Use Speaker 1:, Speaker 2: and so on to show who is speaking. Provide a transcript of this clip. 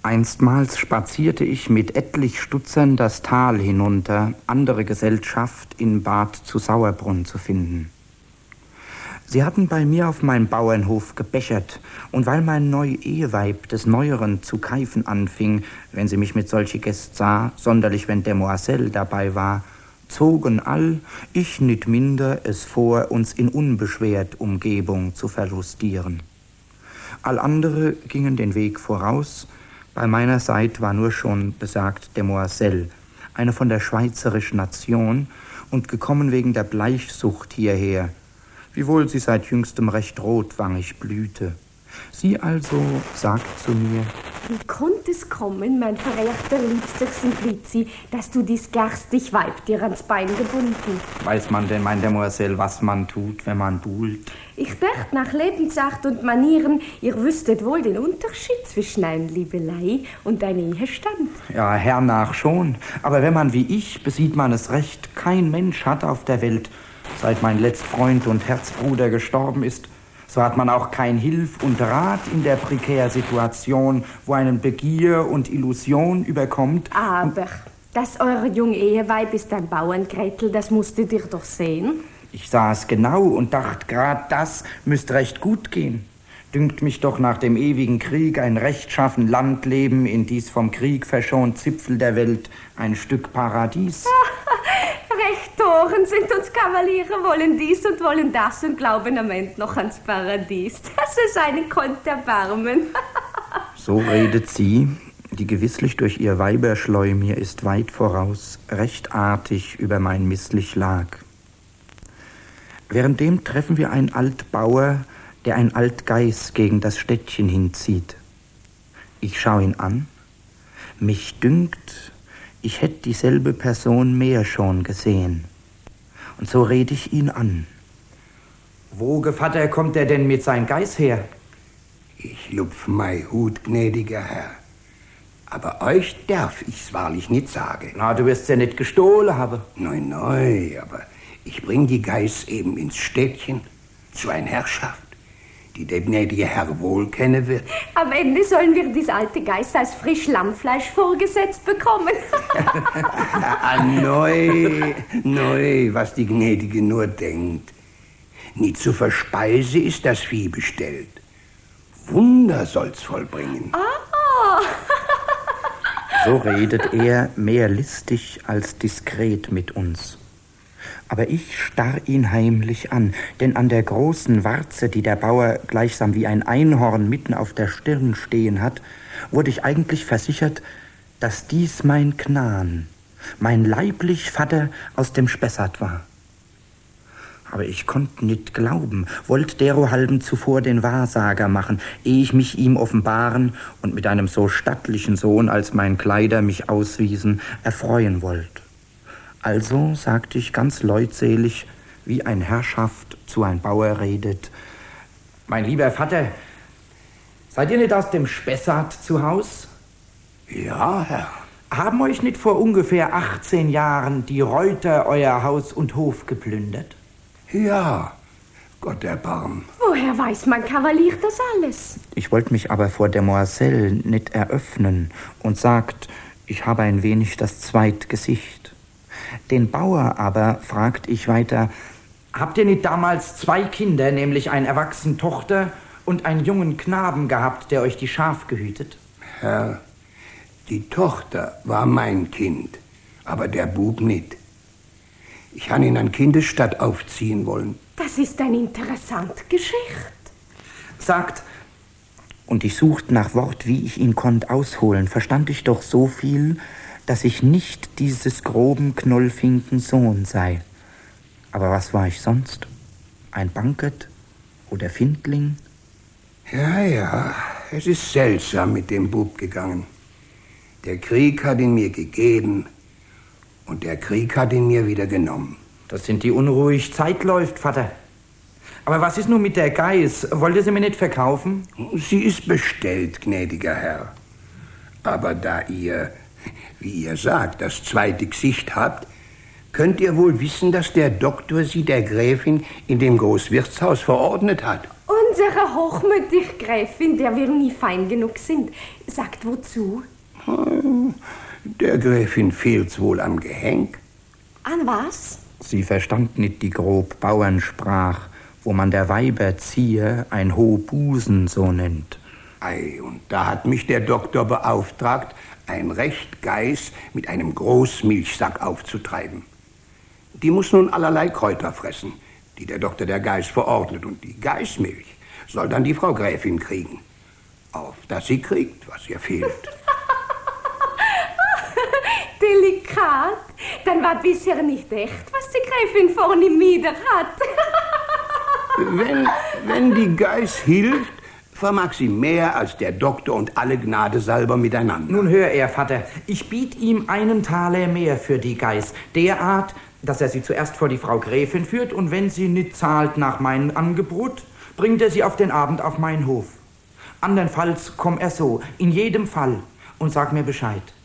Speaker 1: Einstmals spazierte ich mit etlich Stutzern das Tal hinunter, andere Gesellschaft in Bad zu Sauerbrunn zu finden. Sie hatten bei mir auf meinem Bauernhof gebechert, und weil mein Neu-Eheweib des Neueren zu keifen anfing, wenn sie mich mit solche Gäst sah, sonderlich wenn Demoiselle dabei war, zogen all, ich nicht minder, es vor, uns in unbeschwert Umgebung zu verlustieren. All andere gingen den Weg voraus. Bei meiner Seite war nur schon besagt Demoiselle, eine von der schweizerischen Nation und gekommen wegen der Bleichsucht hierher, wiewohl sie seit jüngstem recht rotwangig blühte. Sie also sagt zu mir:
Speaker 2: Wie konnte es kommen, mein verehrter liebster Simplici, dass du dies garstig Weib dir ans Bein gebunden?
Speaker 1: Weiß man denn, mein Demoiselle, was man tut, wenn man buhlt?
Speaker 2: Ich dachte, nach Lebensart und Manieren, ihr wüsstet wohl den Unterschied zwischen einer Liebelei und einem Ehestand.
Speaker 1: Ja, hernach schon. Aber wenn man wie ich, besieht man es recht, kein Mensch hat auf der Welt, seit mein letzter Freund und Herzbruder gestorben ist, so hat man auch kein Hilf und Rat in der prekären Situation, wo einen Begier und Illusion überkommt.
Speaker 2: Aber, dass eure junge Eheweib ist ein Bauerngretel, das musstet ihr doch sehen.
Speaker 1: Ich sah es genau und dachte, grad das müsste recht gut gehen. Dünkt mich doch nach dem ewigen Krieg ein rechtschaffen Landleben in dies vom Krieg verschont Zipfel der Welt ein Stück Paradies.
Speaker 2: Rektoren sind uns Kavaliere, wollen dies und wollen das und glauben am Ende noch ans Paradies. Das ist einen Konnt erbarmen.
Speaker 1: So redet sie, die gewisslich durch ihr Weiberschleu mir ist weit voraus, recht artig über mein misslich lag. Währenddem treffen wir einen Altbauer, der ein Altgeiß gegen das Städtchen hinzieht. Ich schau ihn an. Mich dünkt, ich hätte dieselbe Person mehr schon gesehen. Und so red ich ihn an. Wo, Gevatter, kommt er denn mit sein Geiß her?
Speaker 3: Ich lupf mei Hut, gnädiger Herr. Aber euch darf ich's wahrlich nicht sagen.
Speaker 1: Na, du wirst's ja nicht gestohlen haben.
Speaker 3: Nein, aber ich bring die Geiß eben ins Städtchen zu einer Herrschaft, die der gnädige Herr wohl kennen wird.
Speaker 2: Am Ende sollen wir dies alte Geiß als frisch Lammfleisch vorgesetzt bekommen.
Speaker 3: Neu, was die Gnädige nur denkt. Nie zur Verspeise ist das Vieh bestellt. Wunder soll's vollbringen.
Speaker 1: So redet er mehr listig als diskret mit uns. Aber ich starr ihn heimlich an, denn an der großen Warze, die der Bauer gleichsam wie ein Einhorn mitten auf der Stirn stehen hat, wurde ich eigentlich versichert, dass dies mein Knan, mein leiblich Vater aus dem Spessart war. Aber ich konnte nicht glauben, wollt derohalben zuvor den Wahrsager machen, ehe ich mich ihm offenbaren und mit einem so stattlichen Sohn, als mein Kleider mich auswiesen, erfreuen wollt. Also sagte ich ganz leutselig, wie ein Herrschaft zu ein Bauer redet: Mein lieber Vater, seid ihr nicht aus dem Spessart zu Haus?
Speaker 3: Ja, Herr.
Speaker 1: Haben euch nicht vor ungefähr 18 Jahren die Reuter euer Haus und Hof geplündert?
Speaker 3: Ja, Gott erbarm.
Speaker 2: Woher weiß mein Kavalier das alles?
Speaker 1: Ich wollte mich aber vor Demoiselle nicht eröffnen und sagt, ich habe ein wenig das Zweitgesicht. Den Bauer aber fragt ich weiter: Habt ihr nicht damals 2 Kinder, nämlich eine erwachsene Tochter und einen jungen Knaben gehabt, der euch die Schaf gehütet?
Speaker 3: Herr, die Tochter war mein Kind, aber der Bub nicht. Ich han ihn an Kindesstadt aufziehen wollen.
Speaker 2: Das ist eine interessante Geschichte.
Speaker 1: Sagt, und ich suchte nach Wort, wie ich ihn konnt ausholen, verstand ich doch so viel, dass ich nicht dieses groben Knollfinken Sohn sei. Aber was war ich sonst? Ein Bankert oder Findling?
Speaker 3: Ja, es ist seltsam mit dem Bub gegangen. Der Krieg hat ihn mir gegeben und der Krieg hat ihn mir wieder genommen.
Speaker 1: Das sind die unruhig Zeit läuft, Vater. Aber was ist nun mit der Geiß? Wollt ihr sie mir nicht verkaufen?
Speaker 3: Sie ist bestellt, gnädiger Herr. Aber da ihr, wie ihr sagt, das zweite Gesicht habt, Könnt ihr wohl wissen, dass der Doktor Sie der Gräfin in dem Großwirtshaus verordnet hat?
Speaker 2: Unsere hochmütige Gräfin, der wir nie fein genug sind, sagt wozu?
Speaker 3: Der Gräfin fehlt's wohl am Gehenk.
Speaker 2: An was?
Speaker 1: Sie verstand nicht die grob Bauernsprach, wo man der Weiber ziehe, ein hoh Busen so nennt.
Speaker 3: Ei, und da hat mich der Doktor beauftragt, ein recht Geiß mit einem Großmilchsack aufzutreiben. Die muss nun allerlei Kräuter fressen, die der Doktor der Geiß verordnet, und die Geißmilch soll dann die Frau Gräfin kriegen, auf dass sie kriegt, was ihr fehlt.
Speaker 2: Delikat, dann war bisher nicht echt, was die Gräfin vorne im Mieder hat.
Speaker 3: Wenn die Geiß hilft, vermag sie mehr als der Doktor und alle Gnadesalber miteinander.
Speaker 1: Nun hör er, Vater, ich biet ihm 1 Taler mehr für die Geiß, derart, dass er sie zuerst vor die Frau Gräfin führt, und wenn sie nicht zahlt nach meinem Angebot, bringt er sie auf den Abend auf meinen Hof. Andernfalls komm er so, in jedem Fall, und sag mir Bescheid.